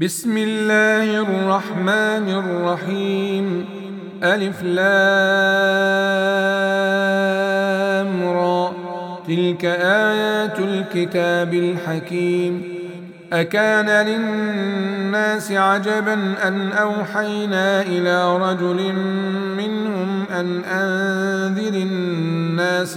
بسم الله الرحمن الرحيم. ألف لام را، تلك آيات الكتاب الحكيم. أكان للناس عجبا أن أوحينا إلى رجل منهم أن أنذر الناس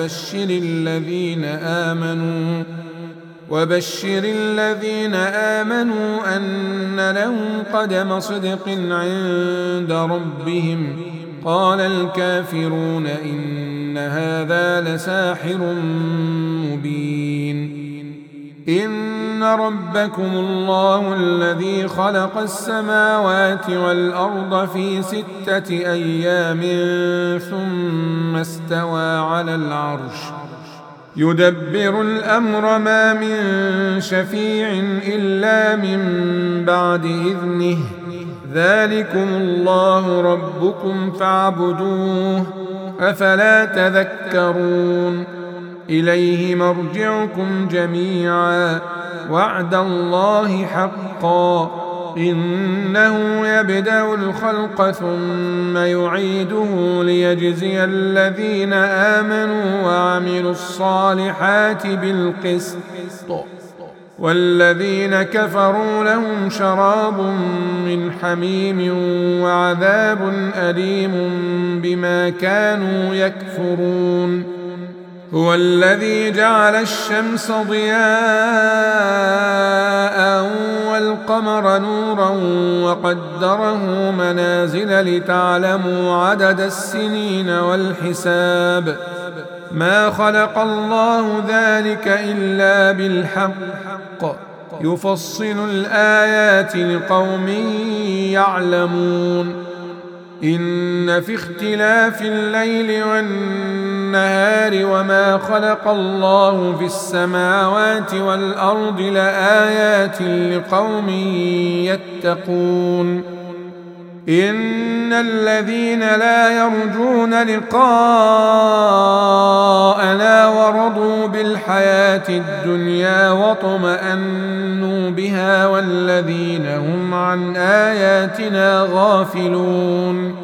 وبشر الذين آمنوا أن لهم قدم صدق عند ربهم. قال الكافرون إن هذا لساحر مبين. إن ربكم الله الذي خلق السماوات والأرض في 6 أيام ثم استوى على العرش يدبر الأمر، ما من شفيع إلا من بعد إذنه. ذلكم الله ربكم فاعبدوه، أفلا تذكرون. إليه مرجعكم جميعا، وعد الله حقا. إنه يبدأ الخلق ثم يعيده ليجزي الذين آمنوا وعملوا الصالحات بالقسط، والذين كفروا لهم شراب من حميم وعذاب أليم بما كانوا يكفرون. هو الذي جعل الشمس ضياء والقمر نورا وقدره منازل لتعلموا عدد السنين والحساب. ما خلق الله ذلك إلا بالحق، يفصل الآيات لقوم يعلمون. إن في اختلاف الليل والنهار وما خلق الله في السماوات والأرض لآيات لقوم يتقون. إن الذين لا يرجون لقاءنا ورضوا بالحياة الدنيا واطمأنوا بها والذين هم عن آياتنا غافلون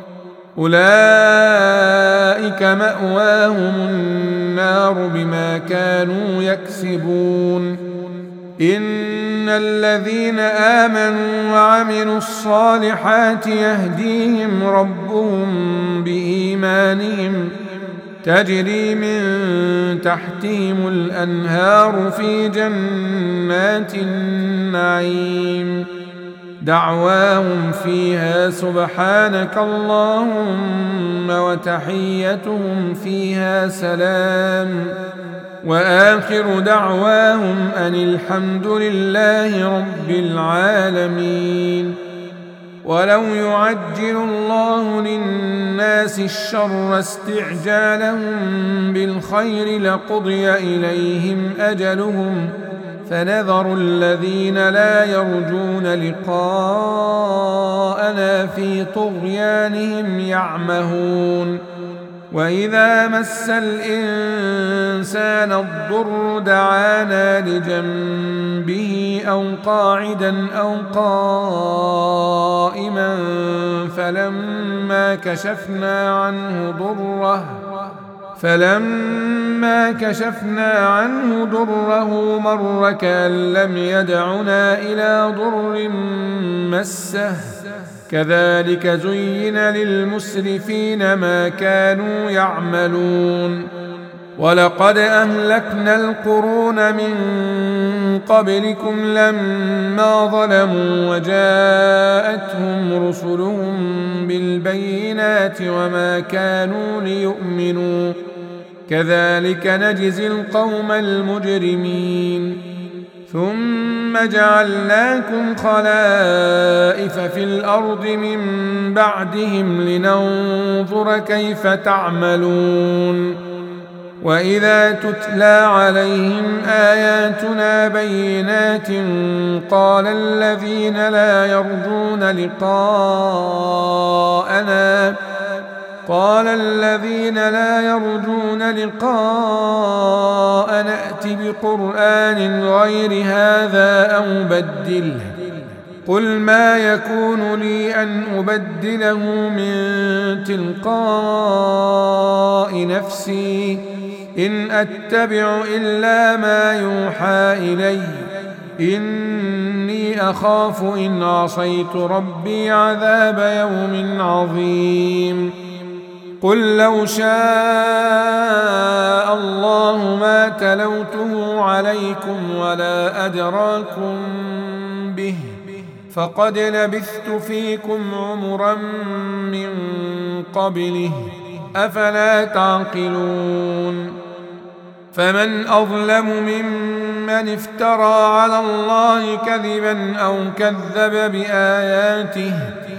أولئك مأواهم النار بما كانوا يكسبون. إن الذين آمنوا وعملوا الصالحات يهديهم ربهم بإيمانهم، تجري من تحتهم الأنهار في جنات النعيم. دعواهم فيها سبحانك اللهم وتحيتهم فيها سلام، وآخر دعواهم أن الحمد لله رب العالمين. ولو يعجل الله للناس الشر استعجالهم بالخير لقضي إليهم أجلهم، فنذر الذين لا يرجون لقاءنا في طغيانهم يعمهون. وإذا مس الإنسان الضر دعانا لجنبه أو قاعدا أو قائما فلما كشفنا عنه ضره مر كأن لم يدعنا إلى ضر مسه. كذلك زين للمسرفين ما كانوا يعملون. ولقد أهلكنا القرون من قبلكم لما ظلموا وجاءتهم رسلهم بالبينات وما كانوا ليؤمنوا، كذلك نجزي القوم المجرمين. ثم جعلناكم خلائف في الأرض من بعدهم لننظر كيف تعملون. وإذا تتلى عليهم آياتنا بينات قال الذين لا يرجون لقاءنا ائت بقرآن غير هذا أو بدله قل ما يكون لي أن أبدله من تلقاء نفسي إن أتبع إلا ما يوحى إلي إني أخاف إن عصيت ربي عذاب يوم عظيم قل لو شاء الله ما تلوته عليكم ولا أدراكم به فقد لبثت فيكم عمرا من قبله أفلا تعقلون فمن أظلم ممن افترى على الله كذبا أو كذب بآياته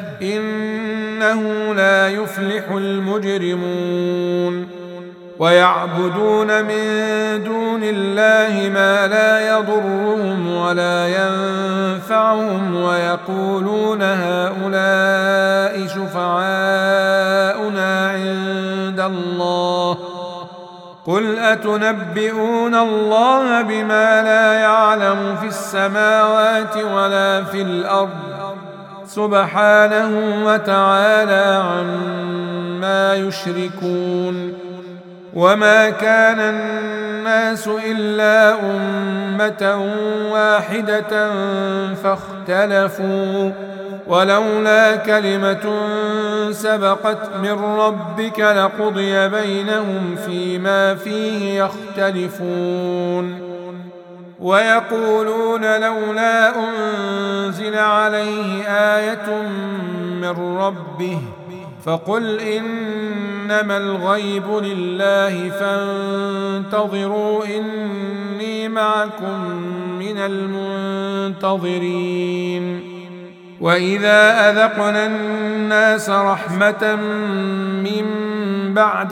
إنه لا يفلح المجرمون ويعبدون من دون الله ما لا يضرهم ولا ينفعهم ويقولون هؤلاء شفعاؤنا عند الله قل أتنبئون الله بما لا يعلم في السماوات ولا في الأرض سبحانه وتعالى عما يشركون وما كان الناس إلا أمة واحدة فاختلفوا ولولا كلمة سبقت من ربك لقضي بينهم فيما فيه يختلفون ويقولون لولا أنزل عليه آية من ربه فقل إنما الغيب لله فانتظروا إني معكم من المنتظرين وإذا أذقنا الناس رحمة من بعد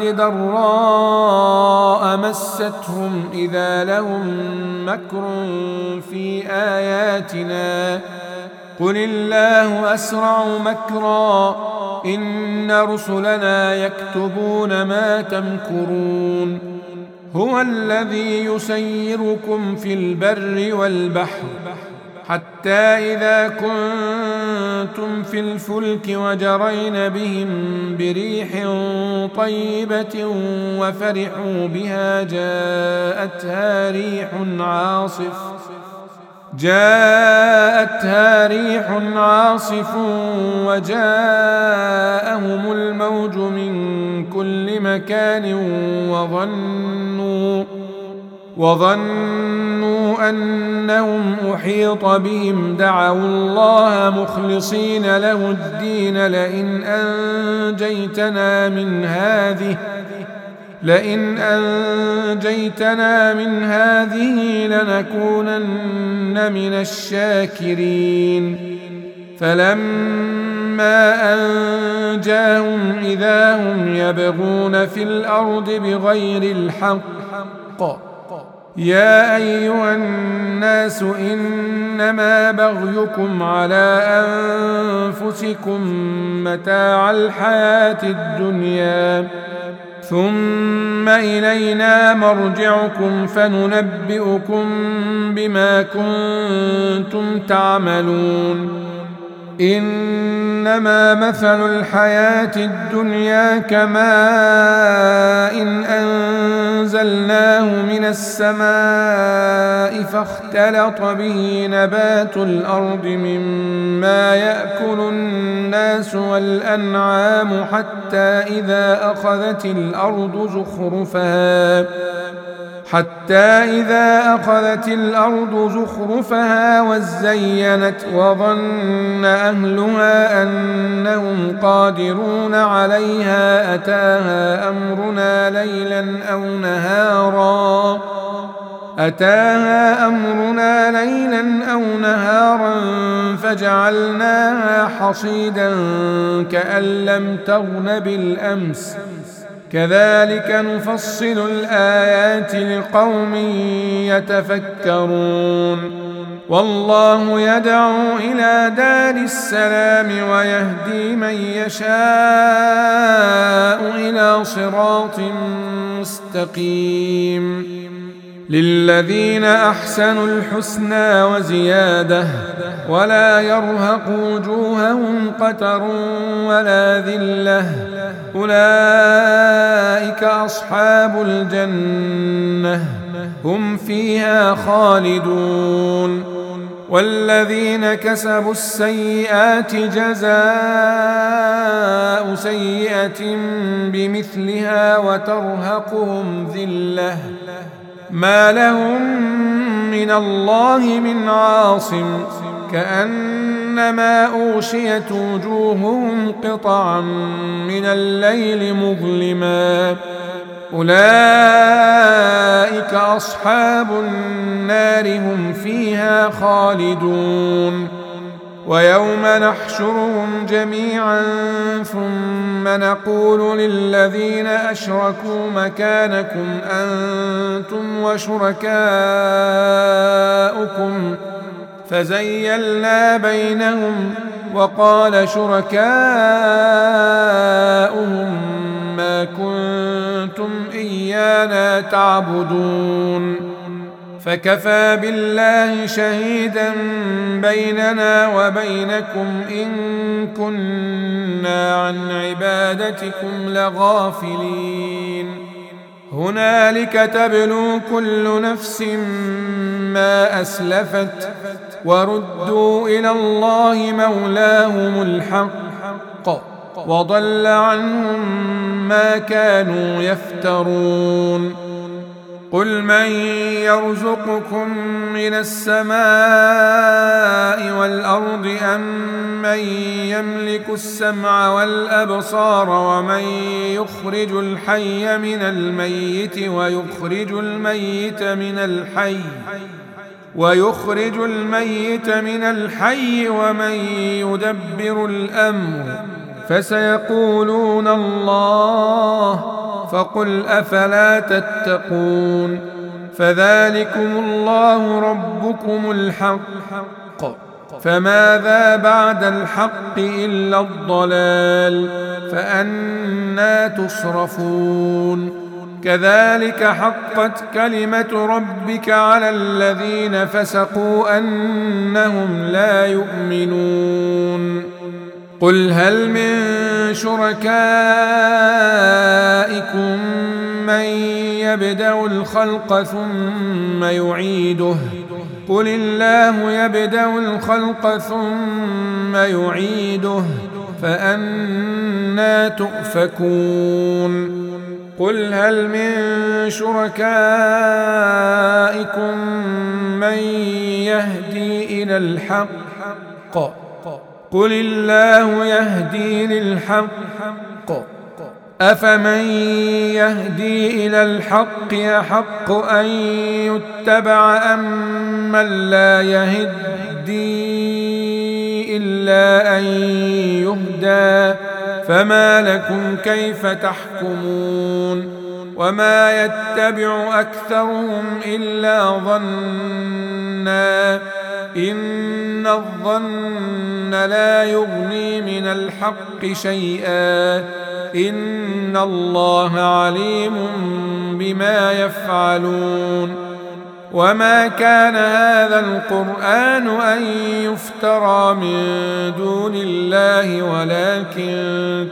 ضراء مستهم إذا لهم مكر في آياتنا قل الله أسرع مكرا إن رسلنا يكتبون ما تمكرون هو الذي يسيركم في البر والبحر حتى إذا كنتم في الفلك وجرين بهم بريح طيبة وفرحوا بها جاءتها ريح عاصف وجاءهم الموج من كل مكان وظنوا أنهم أحيط بهم دعوا الله مخلصين له الدين لئن أنجيتنا من هذه لنكونن من الشاكرين فلما أنجاهم إذا هم يبغون في الأرض بغير الحق يا أيها الناس إنما بغيكم على أنفسكم متاع الحياة الدنيا ثم إلينا مرجعكم فننبئكم بما كنتم تعملون إنما مثل الحياة الدنيا كماء إن أنزلناه من السماء فاختلط به نبات الأرض مما يأكل الناس والأنعام حتى إذا أخذت الأرض زخرفها وزينت وظن أهلها أنهم قادرون عليها أتاها أمرنا ليلا أو نهارا فجعلناها حصيدا كأن لم تغن بالأمس كذلك نفصل الآيات لقوم يتفكرون والله يدعو إلى دار السلام ويهدي من يشاء إلى صراط مستقيم للذين أحسنوا الحسنى وزيادة ولا يرهق وجوههم قتر ولا ذلة أولئك أصحاب الجنة هم فيها خالدون والذين كسبوا السيئات جزاء سيئة بمثلها وترهقهم ذلة ما لهم من الله من عاصم كأنما أغشيت وجوههم قطعا من الليل مظلما أولئك أصحاب النار هم فيها خالدون ويوم نحشرهم جميعا ثم نقول للذين أشركوا مكانكم أنتم وشركاؤكم فزيلنا بينهم وقال شركاؤهم ما كنتم إيانا تعبدون فكفى بالله شهيدا بيننا وبينكم إن كنا عن عبادتكم لغافلين هنالك تبلو كل نفس ما أسلفت وردوا إلى الله مولاهم الحق وضل عنهم ما كانوا يفترون قل من يرزقكم من السماء والأرض أم من يملك السمع والأبصار ومن يخرج الحي من الميت ويخرج الميت من الحي ومن يدبر الأمر فسيقولون الله فقل أفلا تتقون فذلكم الله ربكم الحق فماذا بعد الحق إلا الضلال فأنى تصرفون كذلك حقت كلمة ربك على الذين فسقوا أنهم لا يؤمنون قل هل من شركائكم من يبدأ الخلق ثم يعيده قل الله يبدأ الخلق ثم يعيده فأنى تؤفكون قل هل من شركائكم من يهدي إلى الحق قل الله يهدي للحق أفمن يهدي إلى الحق يحق أن يتبع أم من لا يهدي إلا أن يهدى فما لكم كيف تحكمون وما يتبع أكثرهم إلا ظنا إن الظن لا يغني من الحق شيئا إن الله عليم بما يفعلون وما كان هذا القرآن أن يفترى من دون الله ولكن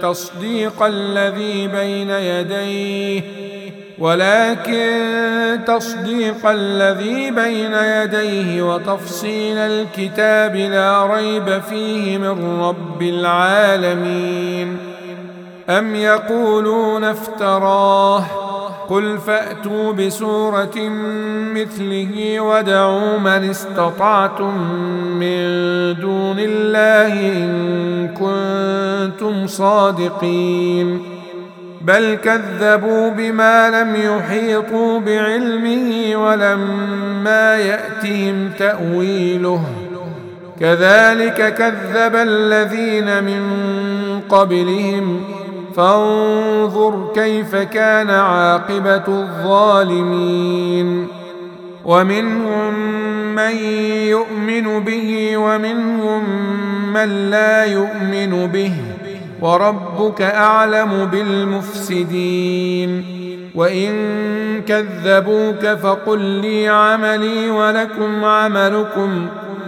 تصديق الذي بين يديه وتفصيل الكتاب لا ريب فيه من رب العالمين أم يقولون افتراه قل فأتوا بسورة مثله ودعوا من استطعتم من دون الله إن كنتم صادقين بل كذبوا بما لم يحيطوا بعلمه ولما يأتهم تأويله كذلك كذب الذين من قبلهم فانظر كيف كان عاقبة الظالمين ومنهم من يؤمن به ومنهم من لا يؤمن به وربك أعلم بالمفسدين وإن كذبوك فقل لي عملي ولكم عملكم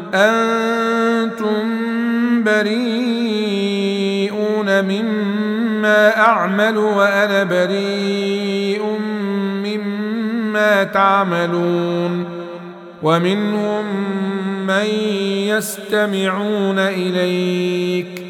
أنتم بريئون مما أعمل وأنا بريء مما تعملون ومنهم من يستمعون إليك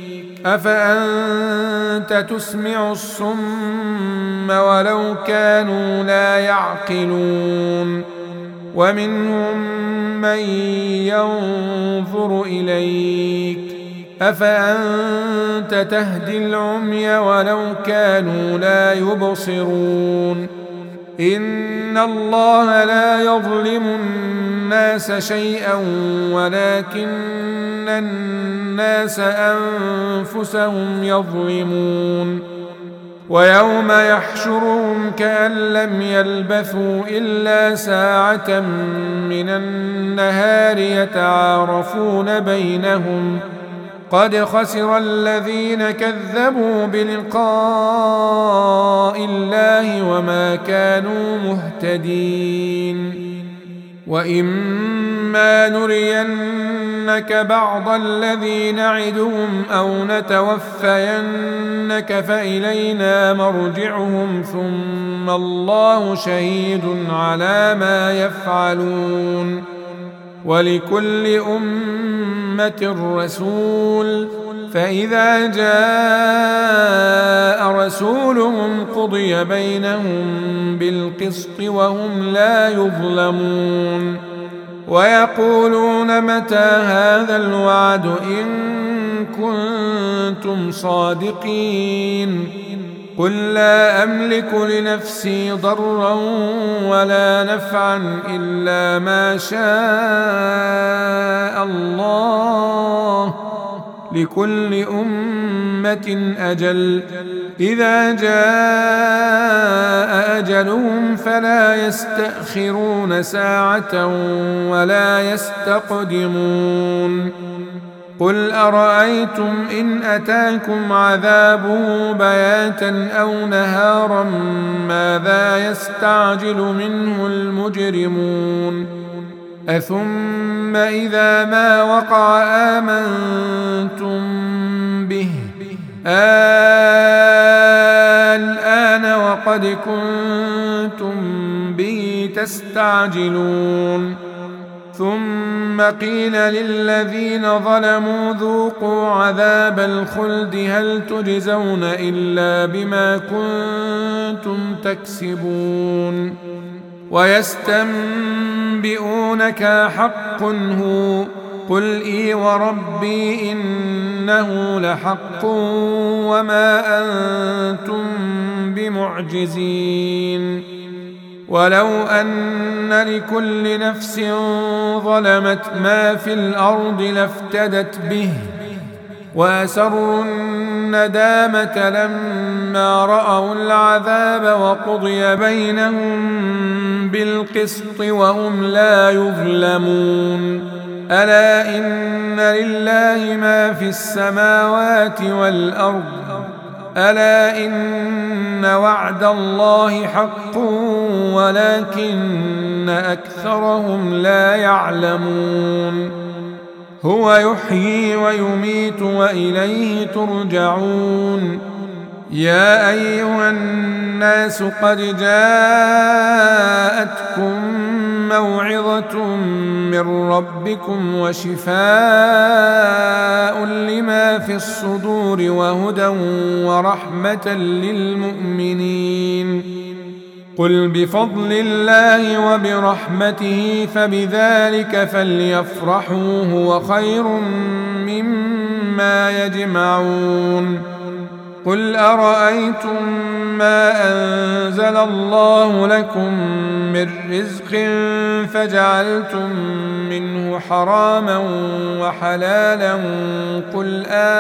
أفأنت تسمع الصم ولو كانوا لا يعقلون ومنهم من ينظر إليك أفأنت تهدي العمي ولو كانوا لا يبصرون إن الله لا يظلم الناس شيئا ولكن الناس أنفسهم يظلمون ويوم يحشرهم كأن لم يلبثوا إلا ساعة من النهار يتعارفون بينهم قد خسر الذين كذبوا بلقاء الله وما كانوا مهتدين وإما نرينك بعض الذي نعدهم أو نتوفينك فإلينا مرجعهم ثم الله شهيد على ما يفعلون ولكل أمة رسول فإذا جاء رسولهم قضي بينهم بالقسط وهم لا يظلمون ويقولون متى هذا الوعد إن كنتم صادقين قل لا أملك لنفسي ضرا ولا نفعا إلا ما شاء الله لكل أمة أجل إذا جاء أجلهم فلا يستأخرون ساعة ولا يستقدمون قل أرأيتم إن أتاكم عذابه بياتا أو نهارا ماذا يستعجل منه المجرمون أثم إذا ما وقع آمنتم به الآن وقد كنتم به تستعجلون ثم قيل للذين ظلموا ذوقوا عذاب الخلد هل تجزون إلا بما كنتم تكسبون ويستنبئونك حق هو قل إي وربي إنه لحق وما أنتم بمعجزين ولو أن لكل نفس ظلمت ما في الأرض لافتدت به وأسروا الندامة لما رأوا العذاب وقضي بينهم بالقسط وهم لا يظلمون ألا إن لله ما في السماوات والأرض ألا إن وعد الله حق ولكن أكثرهم لا يعلمون هو يحيي ويميت وإليه ترجعون يا أيها الناس قد جاءتكم موعظة من ربكم وشفاء لما في الصدور وهدى ورحمة للمؤمنين قل بفضل الله وبرحمته فبذلك فليفرحوا هو خير مما يجمعون قل أرأيتم ما أنزل الله لكم من رزق فجعلتم منه حراما وحلالا قل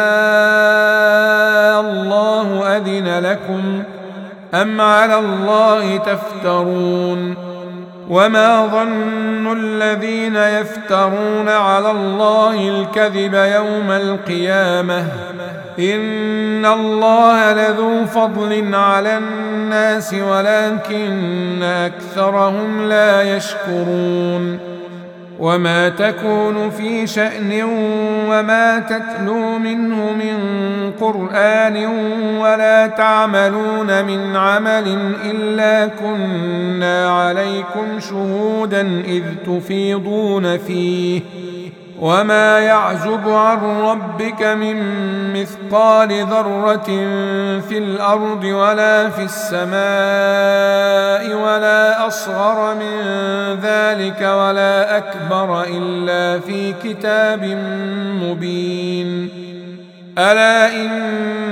الله أذن لكم أم على الله تفترون وما ظن الذين يفترون على الله الكذب يوم القيامة إن الله لذو فضل على الناس ولكن أكثرهم لا يشكرون وما تكون في شأن وما تتلو منه من قرآن ولا تعملون من عمل إلا كنا عليكم شهودا إذ تفيضون فيه وما يعزب عن ربك من مثقال ذرة في الأرض ولا في السماء ولا أصغر من ذلك ولا أكبر إلا في كتاب مبين ألا إن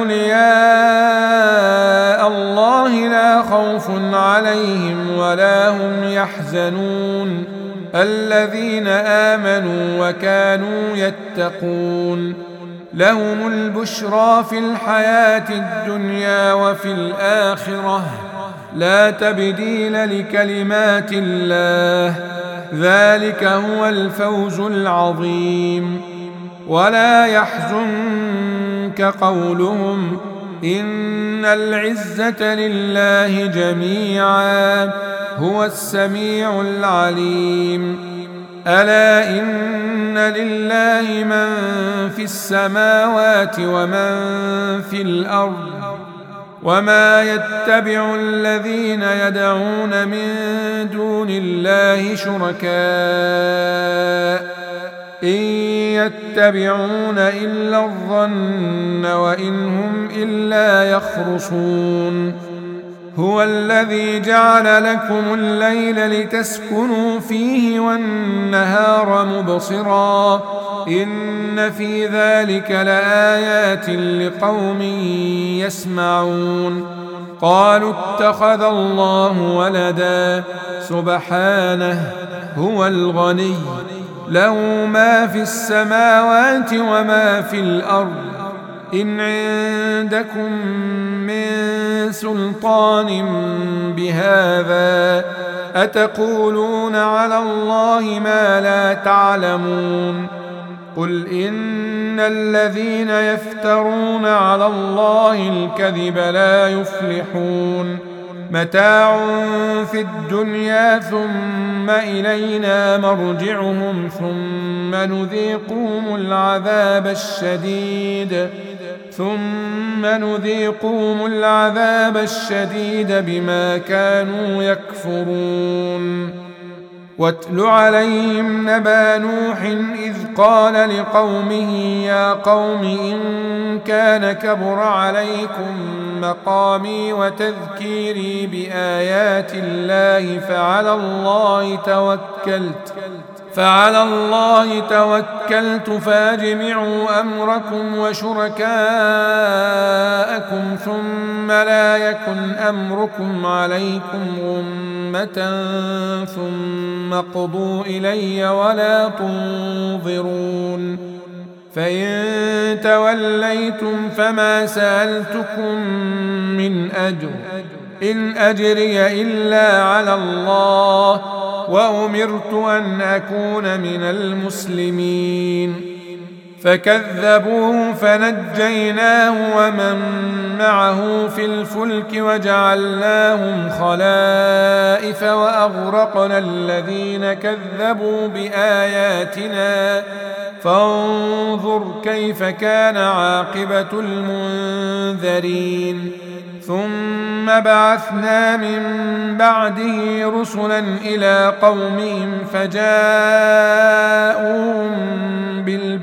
أولياء الله لا خوف عليهم ولا هم يحزنون الذين آمنوا وكانوا يتقون لهم البشرى في الحياة الدنيا وفي الآخرة لا تبديل لكلمات الله ذلك هو الفوز العظيم ولا يحزنك قولهم إن العزة لله جميعا هو السميع العليم ألا إن لله من في السماوات ومن في الأرض وما يتبع الذين يدعون من دون الله شركاء إن يتبعون إلا الظن وإن هم إلا يخرصون هو الذي جعل لكم الليل لتسكنوا فيه والنهار مبصرا إن في ذلك لآيات لقوم يسمعون قالوا اتخذ الله ولدا سبحانه هو الغني له ما في السماوات وما في الأرض إن عندكم من سلطان بهذا أتقولون على الله ما لا تعلمون قل إن الذين يفترون على الله الكذب لا يفلحون متاع في الدنيا ثم إلينا مرجعهم ثم نذيقهم العذاب الشديد بما كانوا يكفرون واتل عليهم نبأ نوح إذ قال لقومه يا قوم إن كان كبر عليكم مقامي وتذكيري بآيات الله فعلى الله توكلت فاجمعوا أمركم وشركاءكم ثم لا يكن أمركم عليكم غمة ثم اقضوا إلي ولا تنظرون فإن توليتم فما سألتكم من أجر إن أجري إلا على الله وأمرت أن أكون من المسلمين فكذبوه فنجيناه ومن معه في الفلك وجعلناهم خلائف وأغرقنا الذين كذبوا بآياتنا فانظر كيف كان عاقبة المنذرين ثم بعثنا من بعده رسلا إلى قومهم فجاءوهم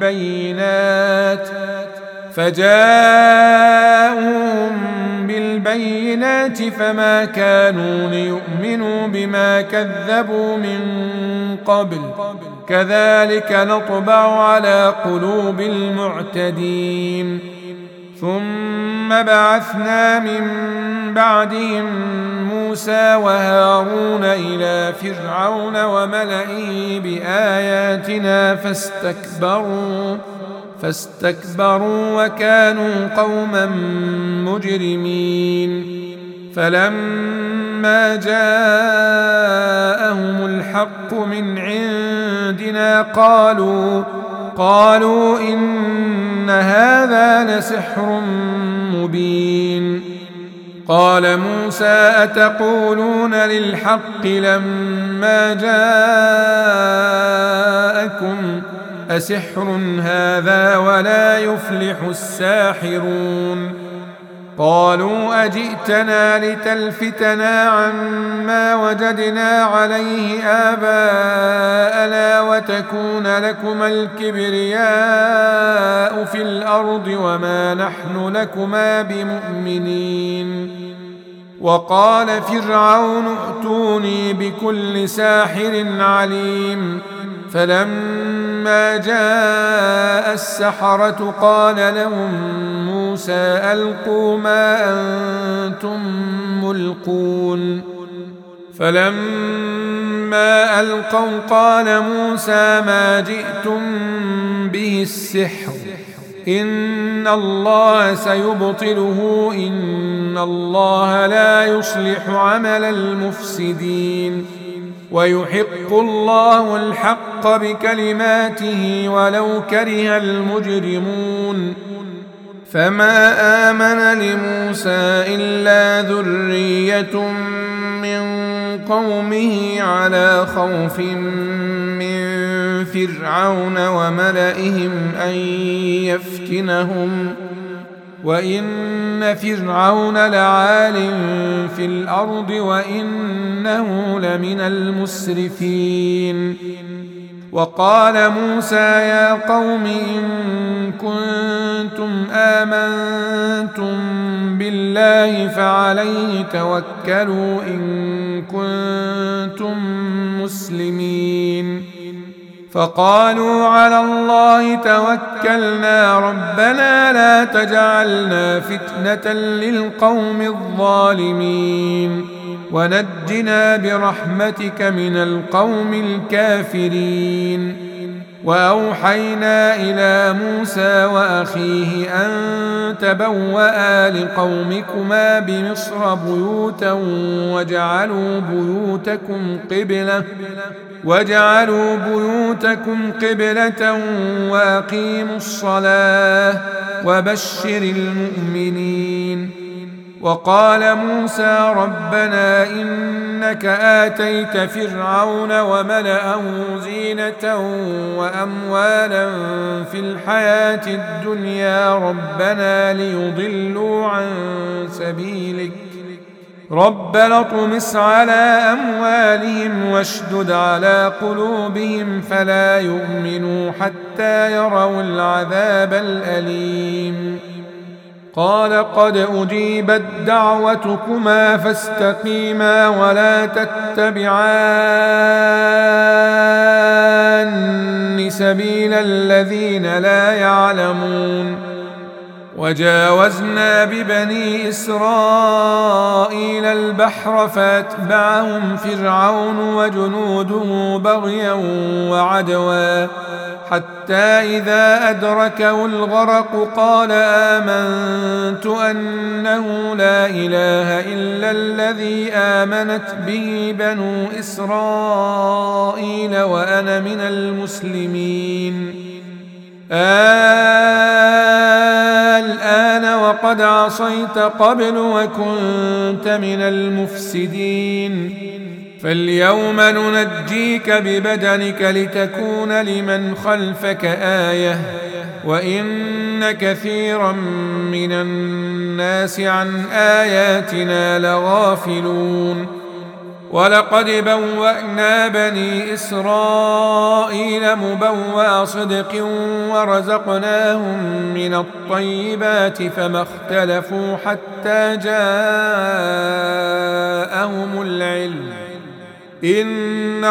بالبينات فما كانوا ليؤمنوا بما كذبوا من قبل كذلك نطبع على قلوب المعتدين ثم بعثنا من بعدهم موسى وهارون إلى فرعون وملئه بآياتنا فاستكبروا وكانوا قوما مجرمين فلما فلما جاءهم الحق من عندنا قالوا إن هذا لسحر مبين. قال موسى أتقولون للحق لما جاءكم أسحر هذا ولا يفلح الساحرون. قالوا أجئتنا لتلفتنا عما وجدنا عليه آباءنا وتكون لكما الكبرياء في الأرض وما نحن لكما بمؤمنين. وقال فرعون ائتوني بكل ساحر عليم. فلما جاء السحرة قال لهم موسى ألقوا ما أنتم ملقون. فلما ألقوا قال موسى ما جئتم به السحر إن الله سيبطله إن الله لا يصلح عمل المفسدين ويحق الله الحق بكلماته ولو كره المجرمون. فما آمن لموسى إلا ذرية من قومه على خوف من فرعون وملئهم أن يفتنهم وإن فرعون لعال في الأرض وإنه لمن المسرفين. وقال موسى يا قوم إن كنتم آمنتم بالله فعليه توكلوا إن كنتم مسلمين. فقالوا على الله توكلنا ربنا لا تجعلنا فتنة للقوم الظالمين ونجنا برحمتك من القوم الكافرين. وأوحينا إلى موسى وأخيه أن تبوأ لقومكما بمصر بيوتا واجعلوا بيوتكم قبلة وأقيموا الصلاة وبشر المؤمنين. وقال موسى ربنا إنك آتيت فرعون وملأه زينة وأموالا في الحياة الدنيا ربنا ليضلوا عن سبيلك ربنا اطمس على أموالهم واشدد على قلوبهم فلا يؤمنوا حتى يروا العذاب الأليم. قال قد أجيبت دعوتكما فاستقيما ولا تتبعان سبيل الذين لا يعلمون. وجاوزنا ببني إسرائيل البحر فأتبعهم فرعون وجنوده بغيا وعدوا حتى إذا أدركه الغرق قال آمنت أنه لا إله إلا الذي آمنت به بنو إسرائيل وأنا من المسلمين. الآن وقد عصيت قبل وكنت من المفسدين فاليوم ننجيك ببدنك لتكون لمن خلفك آية وإن كثيرا من الناس عن آياتنا لغافلون. ولقد بوأنا بني إسرائيل مبوأ صدق ورزقناهم من الطيبات فما اختلفوا حتى جاءهم العلم إن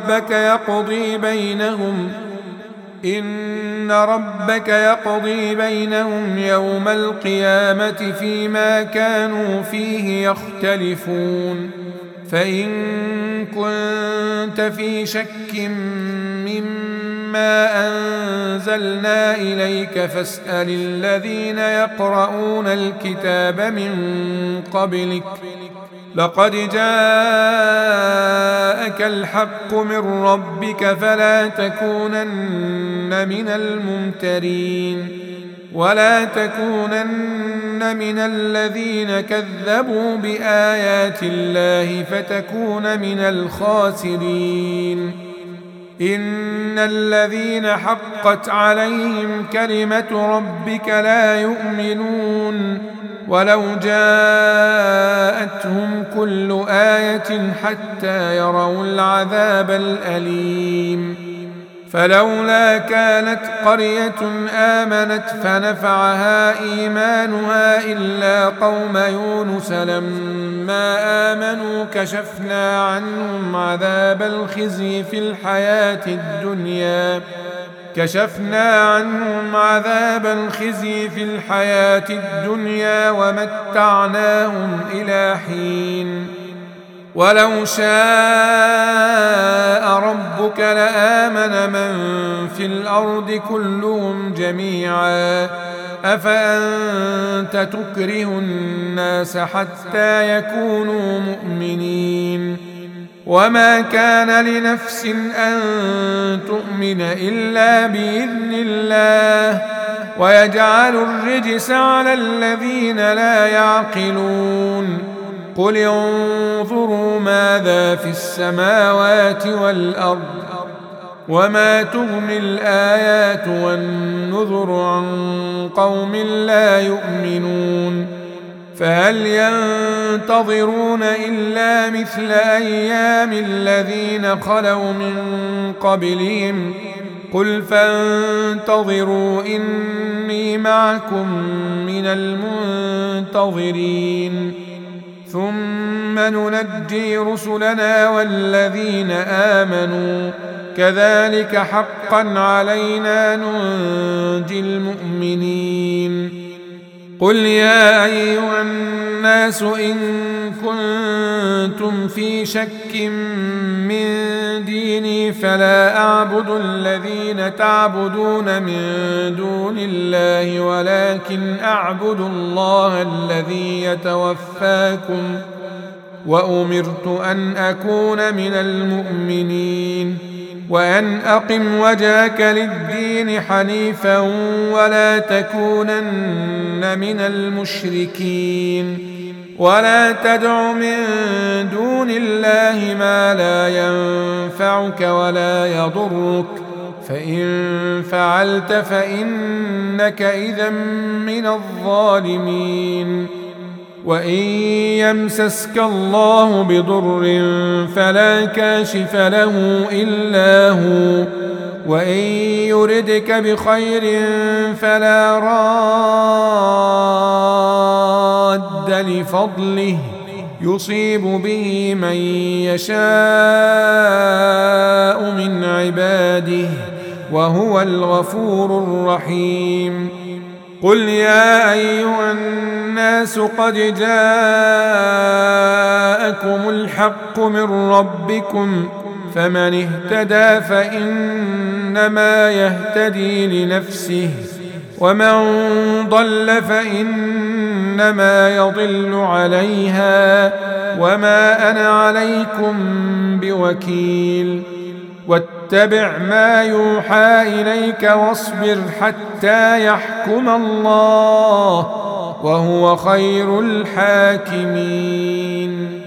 ربك يقضي بينهم يوم القيامة فيما كانوا فيه يختلفون. فإن كنت في شك مما مما أنزلنا إليك فاسأل الذين يقرؤون الكتاب من قبلك لقد جاءك الحق من ربك فلا تكونن من الممترين ولا تكونن من الذين كذبوا بآيات الله فتكون من الخاسرين إن الذين حقت عليهم كلمة ربك لا يؤمنون ولو جاءتهم كل آية حتى يروا العذاب الأليم فلولا كانت قرية آمنت فنفعها إيمانها إلا قوم يونس لما آمنوا كشفنا عنهم عذاب الخزي في الحياة الدنيا ومتعناهم إلى حين ولو شاء ربك لآمن من في الأرض كلهم جميعا أفأنت تكره الناس حتى يكونوا مؤمنين وما كان لنفس أن تؤمن إلا بإذن الله ويجعل الرجس على الذين لا يعقلون قل انظروا ماذا في السماوات والأرض وما تغني الآيات والنذر عن قوم لا يؤمنون فهل ينتظرون إلا مثل أيام الذين خلوا من قبلهم قل فانتظروا إني معكم من المنتظرين ثم ننجي رسلنا والذين آمنوا كذلك حقا علينا ننجي المؤمنين قل يا أيها الناس إن كنتم في شك من ديني فلا أعبد الذين تعبدون من دون الله ولكن أعبد الله الذي يتوفاكم وأمرت أن أكون من المؤمنين وأن أقم وجهك للدين حنيفا ولا تكونن من المشركين ولا تدع من دون الله ما لا ينفعك ولا يضرك فإن فعلت فإنك إذا من الظالمين وإن يمسسك الله بضر فلا كاشف له إلا هو وإن يردك بخير فلا راد لفضله يصيب به من يشاء من عباده وهو الغفور الرحيم قل يا أيها الناس قد جاءكم الحق من ربكم فمن اهتدى فإنما يهتدي لنفسه ومن ضل فإنما يضل عليها وما أنا عليكم بوكيل واتبع ما يوحى إليك واصبر حتى يحكم الله وهو خير الحاكمين